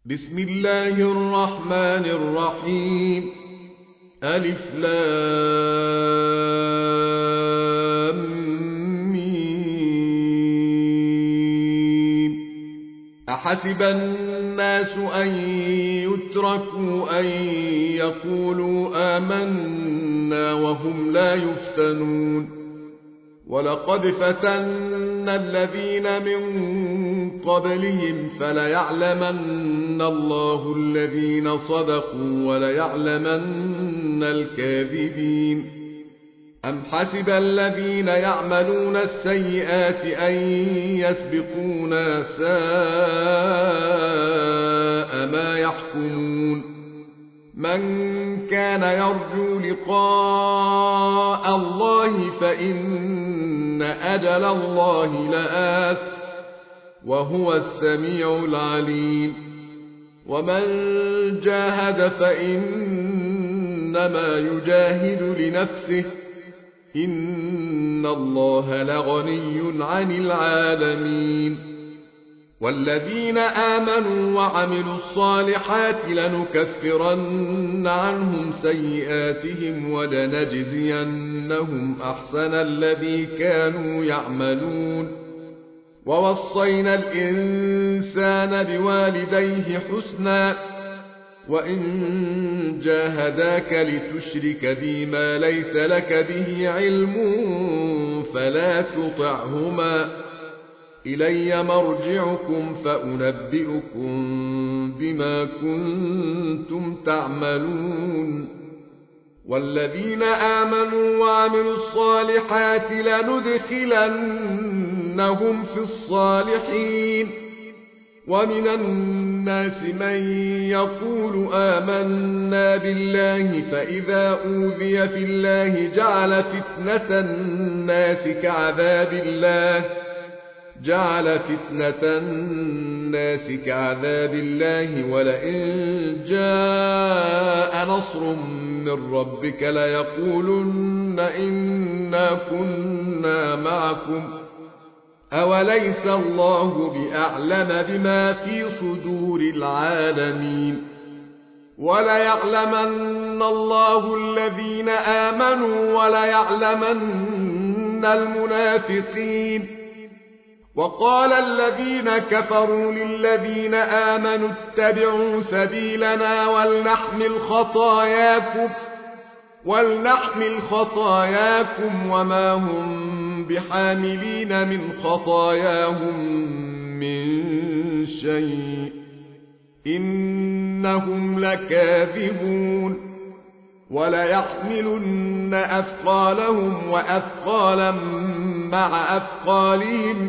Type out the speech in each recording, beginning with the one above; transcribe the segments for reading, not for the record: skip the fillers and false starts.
بسم الله الرحمن الرحيم. ألف لام ميم. أحسب الناس أن يتركوا أن يقولوا آمنا وهم لا يفتنون. ولقد فتنا الذين من قبلهم فليعلمن الله الذين صدقوا وليعلمن الكاذبين. أم حسب الذين يعملون السيئات أن يسبقونا ساء ما يحكمون. من كان يرجو لقاء الله فإن أجل الله لآت وهو السميع العليم. ومن جاهد فإنما يجاهد لنفسه إن الله لغني عن العالمين. والذين آمنوا وعملوا الصالحات لنكفرن عنهم سيئاتهم ولنجزينهم أحسن الذي كانوا يعملون. ووصينا الإنسان بوالديه حسنا وإن جاهداك لتشرك بي ما ليس لك به علم فلا تطعهما إلي مرجعكم فأنبئكم بما كنتم تعملون. والذين آمنوا وعملوا الصالحات لندخلنهم في الصالحين. ومن الناس من يقول آمنا بالله فإذا أوذي في الله جعل فتنة الناس كعذاب الله ولئن جاء نصر من ربك ليقولن إنا كنا معكم أوليس الله بأعلم بما في صدور العالمين. وليعلمن الله الذين آمنوا وليعلمن المنافقين. وقال الذين كفروا للذين آمنوا اتبعوا سبيلنا ولنحمل خطاياكم وما هم بحاملين من خطاياهم من شيء إنهم لكاذبون. وليحملن أثقالهم وأثقالا مع أثقالهم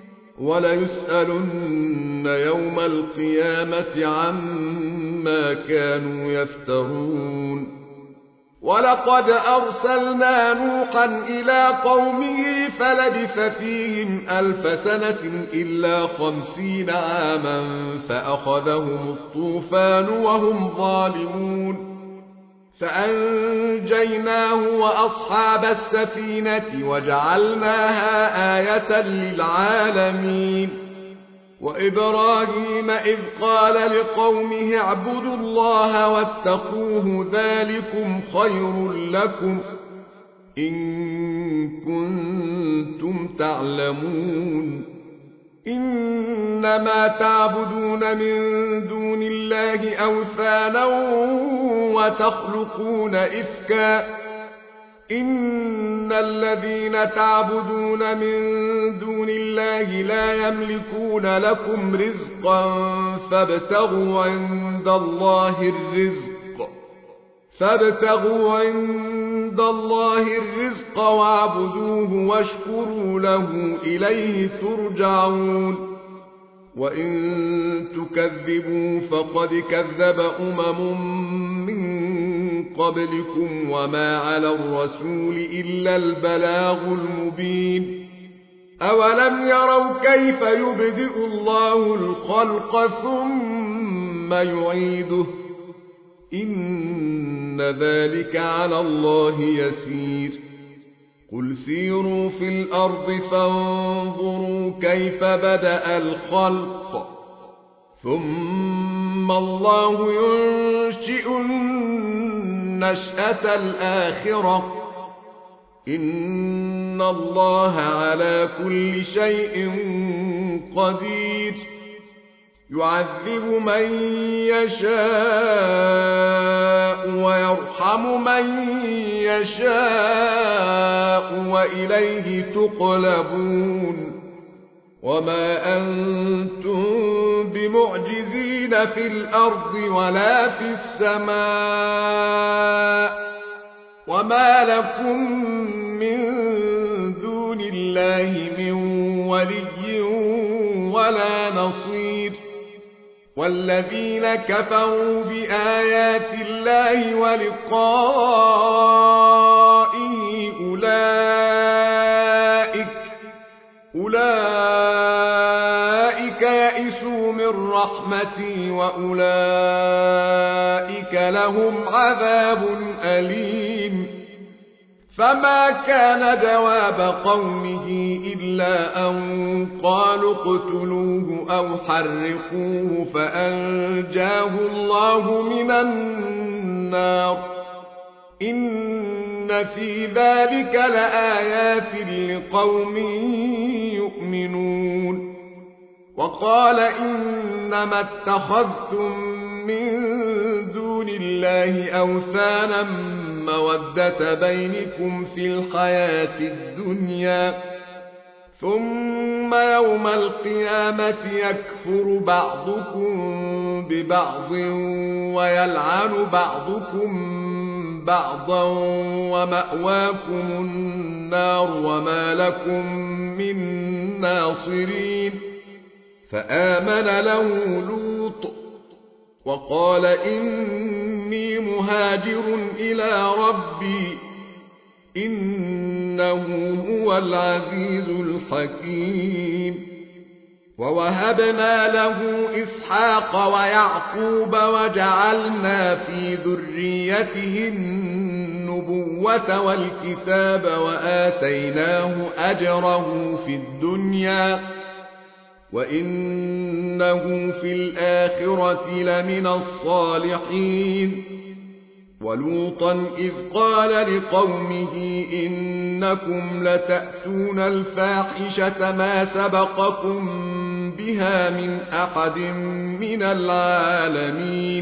وليسألن يوم القيامة عما كانوا يفترون. ولقد أرسلنا نوحا إلى قومه فلبث فيهم 1000 سنة إلا 50 عاما فأخذهم الطوفان وهم ظالمون. فأنجيناه وأصحاب السفينة وجعلناها آية للعالمين. وإبراهيم إذ قال لقومه اعبدوا الله واتقوه ذلكم خير لكم إن كنتم تعلمون. إنما تعبدون من دون الله أوثانا وتخلقون إفكا إن الذين تعبدون من دون الله لا يملكون لكم رزقا فابتغوا عند الله الرزق واعبدوه واشكروا له إليه ترجعون. وإن تكذبوا فقد كذب من قبلكم وما على الرسول إلا البلاغ المبين. أولم يروا كيف يبدئ الله الخلق ثم يعيده إن ذلك على الله يسير. قل سيروا في الأرض فانظروا كيف بدأ الخلق ثم ثم الله ينشئ النشأة الآخرة إن الله على كل شيء قدير يعذب من يشاء ويرحم من يشاء وإليه تقلبون وما أنتم بمعجزين في الأرض ولا في السماء وما لكم من دون الله من ولي ولا نصير والذين كفروا بآيات الله ولقائه أولئك يئسوا من رحمتي وأولئك لهم عذاب أليم فما كان جواب قومه إلا أن قالوا اقتلوه أو حرقوه فأنجاه الله من النار إن في ذلك لآيات لقوم يؤمنون وقال إنما اتخذتم من دون الله أوثانا مودة بينكم في الحياة الدنيا ثم يوم القيامة يكفر بعضكم ببعض ويلعن بعضكم بعضا ومأواكم النار وما لكم من ناصرين فآمن له لوط وقال إني مهاجر إلى ربي إنه هو العزيز الحكيم ووهبنا له إسحاق ويعقوب وجعلنا في ذريته النبوة والكتاب وآتيناه أجره في الدنيا وإنه في الآخرة لمن الصالحين ولوطا إذ قال لقومه إنكم لتأتون الفاحشة ما سبقكم بها من أحد من العالمين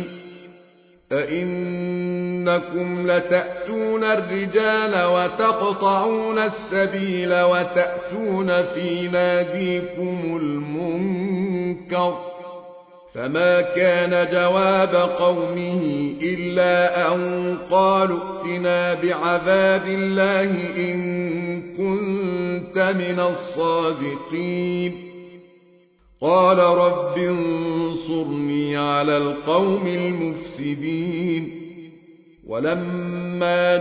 أئنكم لتأتون الرجال وتقطعون السبيل وتأتون في ناديكم المنكر فما كان جواب قومه إلا أن قالوا ائتنا بعذاب الله إن كنت من الصادقين قال رب انصرني على القوم المفسدين ولما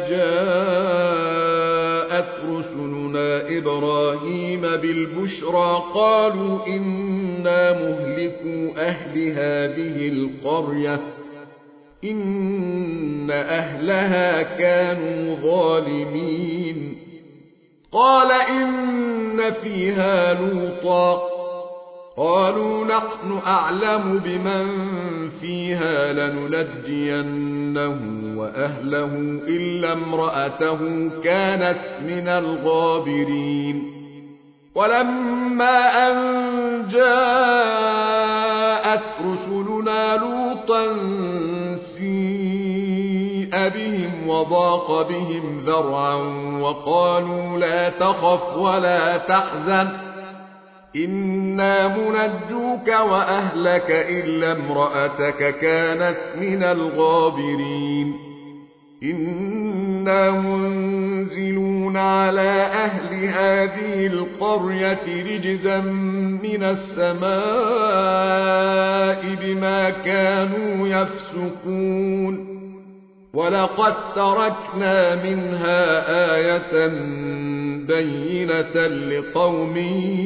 جاءت رسلنا إبراهيم بالبشرى قالوا إنا مهلكو أهل هذه القرية إن أهلها كانوا ظالمين قال إن فيها لوطا قالوا نحن أعلم بمن فيها لننجينه وأهله إلا امرأته كانت من الغابرين ولما أن جاءت رسلنا لوطا سيء بهم وضاق بهم ذرعا وقالوا لا تخف ولا تحزن إنا منجوك وأهلك إلا امرأتك كانت من الغابرين إنا منزلون على أهل هذه القرية رجزا من السماء بما كانوا يفسقون ولقد تركنا منها آية بينة لقوم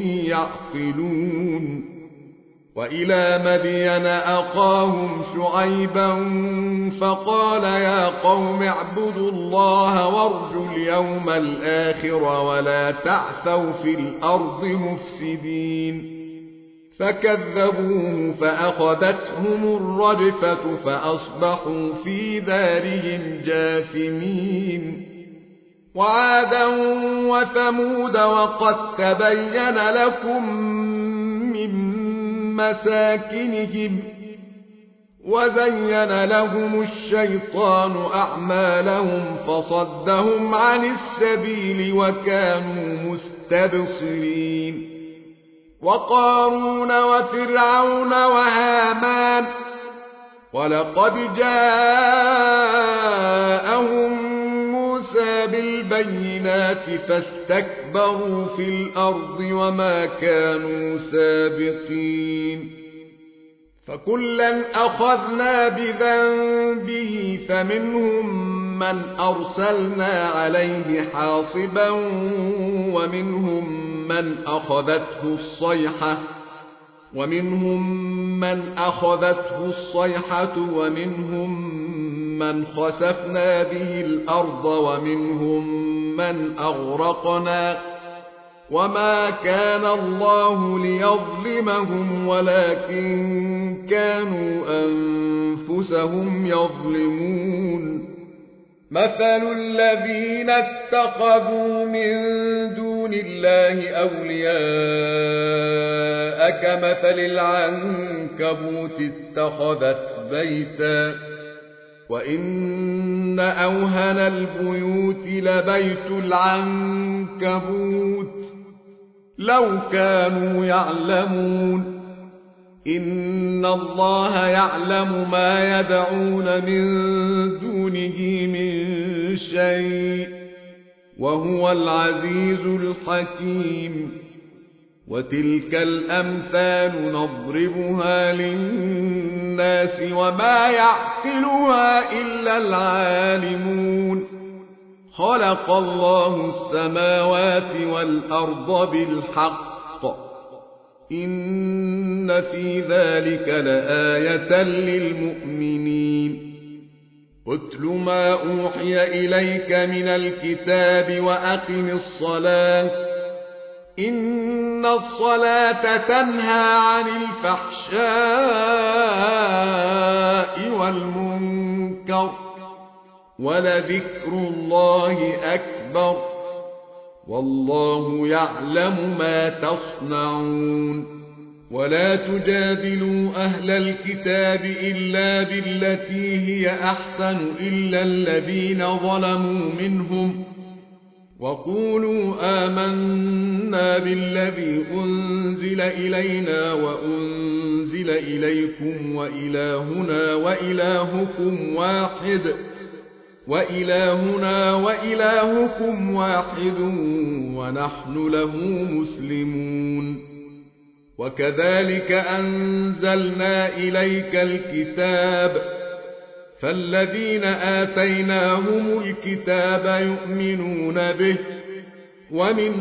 يعقلون وإلى مدين أخاهم شعيبا فقال يا قوم اعبدوا الله وارجوا اليوم الآخر ولا تعثوا في الأرض مفسدين فكذبوه فأخذتهم الرجفة فأصبحوا في دارهم جاثمين. وعادا وثمود وقد تبين لكم من مساكنهم وزين لهم الشيطان أعمالهم فصدهم عن السبيل وكانوا مستبصرين. وقارون وفرعون وهامان ولقد جاءهم موسى بالبينات فاستكبروا في الأرض وما كانوا سابقين. فكلا أخذنا بذنبه فمنهم من أرسلنا عليه حاصبا ومنهم من أخذته الصيحة ومنهم من خسفنا به الأرض ومنهم من أغرقنا وما كان الله ليظلمهم ولكن كانوا أنفسهم يظلمون. مثل الذين اتخذوا من دون الله أولياء كمثل العنكبوت اتخذت بيتا وإن أوهن البيوت لبيت العنكبوت لو كانوا يعلمون. إن الله يعلم ما يدعون من دونه من شيء وهو العزيز الحكيم. وتلك الأمثال نضربها للناس وما يعقلها إلا العالمون. خلق الله السماوات والأرض بالحق إن في ذلك لآية للمؤمنين. اتل ما أوحي إليك من الكتاب وأقم الصلاة إن الصلاة تنهى عن الفحشاء والمنكر ولذكر الله أكبر والله يعلم ما تصنعون. ولا تجادلوا أهل الكتاب إلا بالتي هي أحسن إلا الذين ظلموا منهم وقولوا آمنا بالذي أنزل إلينا وأنزل إليكم وإلهنا وإلهكم واحد ونحن له مسلمون. وكذلك أنزلنا إليك الكتاب فالذين آتيناهم الكتاب يؤمنون به ومن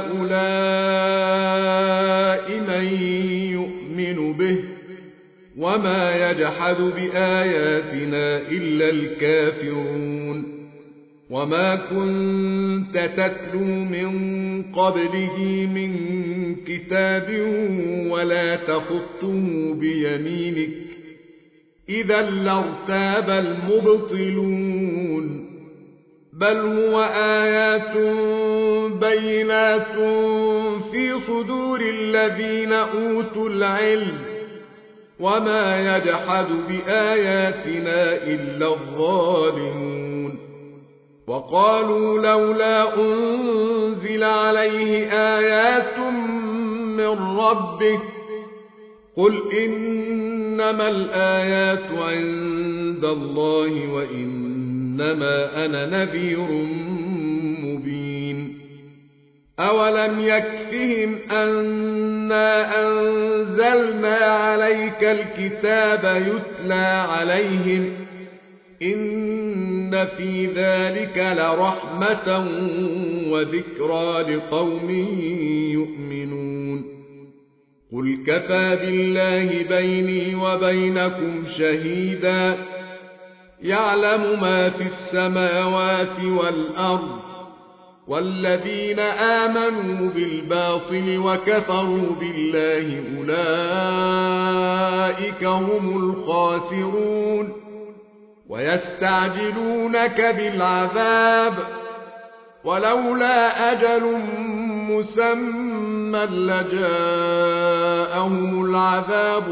هؤلاء من يؤمن به وما يجحد بآياتنا إلا الكافرون. وما كنت تتلو من قبله من كتاب ولا تخطه بيمينك إذا لارتاب المبطلون. بل هو آيات بينات في صدور الذين أوتوا العلم وما يجحد بآياتنا إلا الظالمون. وقالوا لولا أنزل عليه آيات من ربه قل إنما الآيات عند الله وإنما أنا نذير مبين. أولم يكفهم أنا أنزلنا عليك الكتاب يتلى عليهم إن في ذلك لرحمة وذكرى لقوم يؤمنون. قل كفى بالله بيني وبينكم شهيدا يعلم ما في السماوات والأرض والذين آمنوا بالباطل وكفروا بالله أولئك هم الخاسرون ويستعجلونك بالعذاب ولولا أجل مسمى لجاءهم العذاب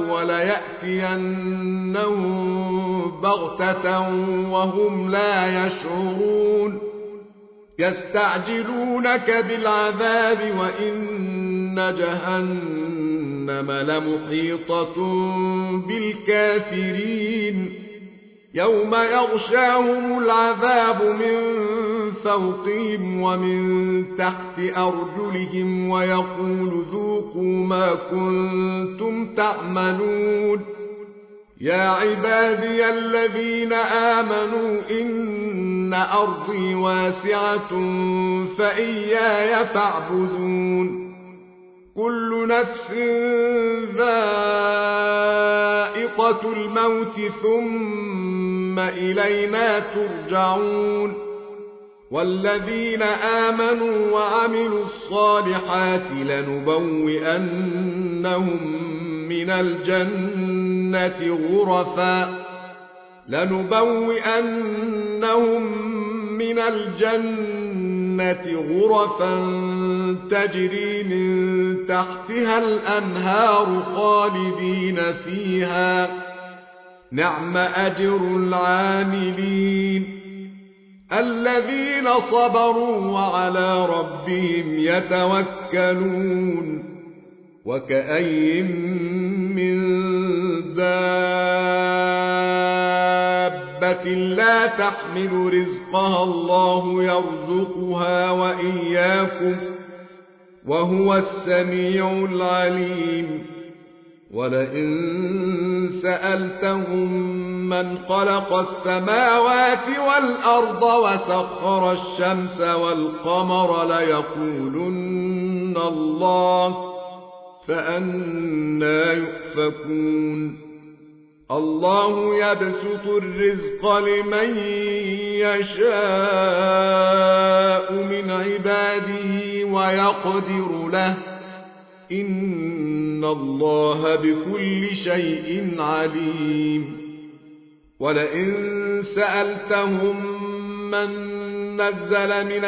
وليأتينهم بغتة وهم لا يشعرون يستعجلونك بالعذاب وإن جهنم لمحيطة بالكافرين يوم يغشاهم العذاب من فوقهم ومن تحت أرجلهم ويقول ذوقوا ما كنتم تعملون يا عبادي الذين آمنوا إن أرضي واسعة فإياي فاعبدون كل نفس ذائقة الموت ثم إلينا ترجعون والذين آمنوا وعملوا الصالحات لنبوئنهم من الجنة غرفا تجري من تحتها الأنهار خالدين فيها نعم أجر العاملين الذين صبروا وعلى ربهم يتوكلون وكأي من دابة لا تحمل رزقها الله يرزقها وإياكم وهو السميع العليم ولئن سألتهم من خلق السماوات والأرض وسخر الشمس والقمر ليقولن الله فأنى يؤفكون الله يبسط الرزق لمن يشاء من عباده ويقدر له إن الله بكل شيء عليم ولئن سألتهم من نزل من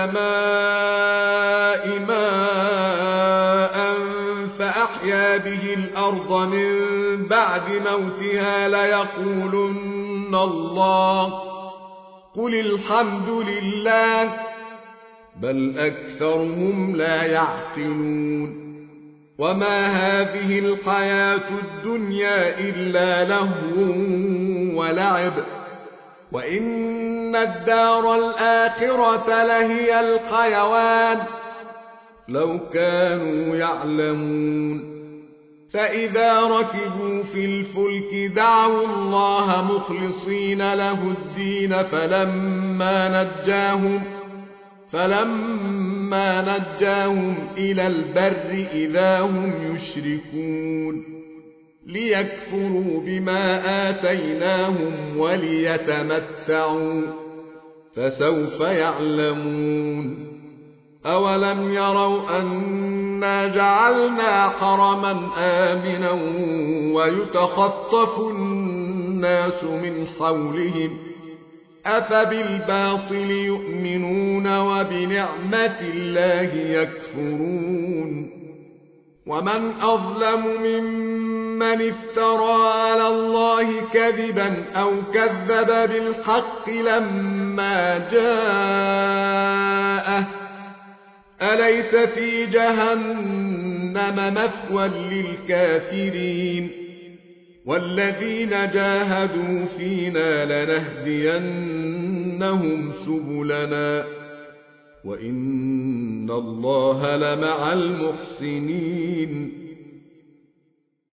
السماء ماء فأحيا به الأرض من بعد موتها ليقولن الله قل الحمد لله بل أكثرهم لا يعقلون وما هذه الحياة الدنيا إلا لهو ولعب وإن الدار الآخرة لهي الحيوان لو كانوا يعلمون فإذا ركبوا في الفلك دعوا الله مخلصين له الدين فلما نجاهم إلى البر إذا هم يشركون ليكفروا بما آتيناهم وليتمتعوا فسوف يعلمون أولم يروا أنا جعلنا حرما آمنا ويتخطف الناس من حولهم أفبالباطل يؤمنون وبنعمة الله يكفرون ومن أظلم ممن افترى على الله كذبا أو كذب بالحق لما جاءه أليس في جهنم مثوى للكافرين والذين جاهدوا فينا لنهدينهم سبلنا وإن الله لمع المحسنين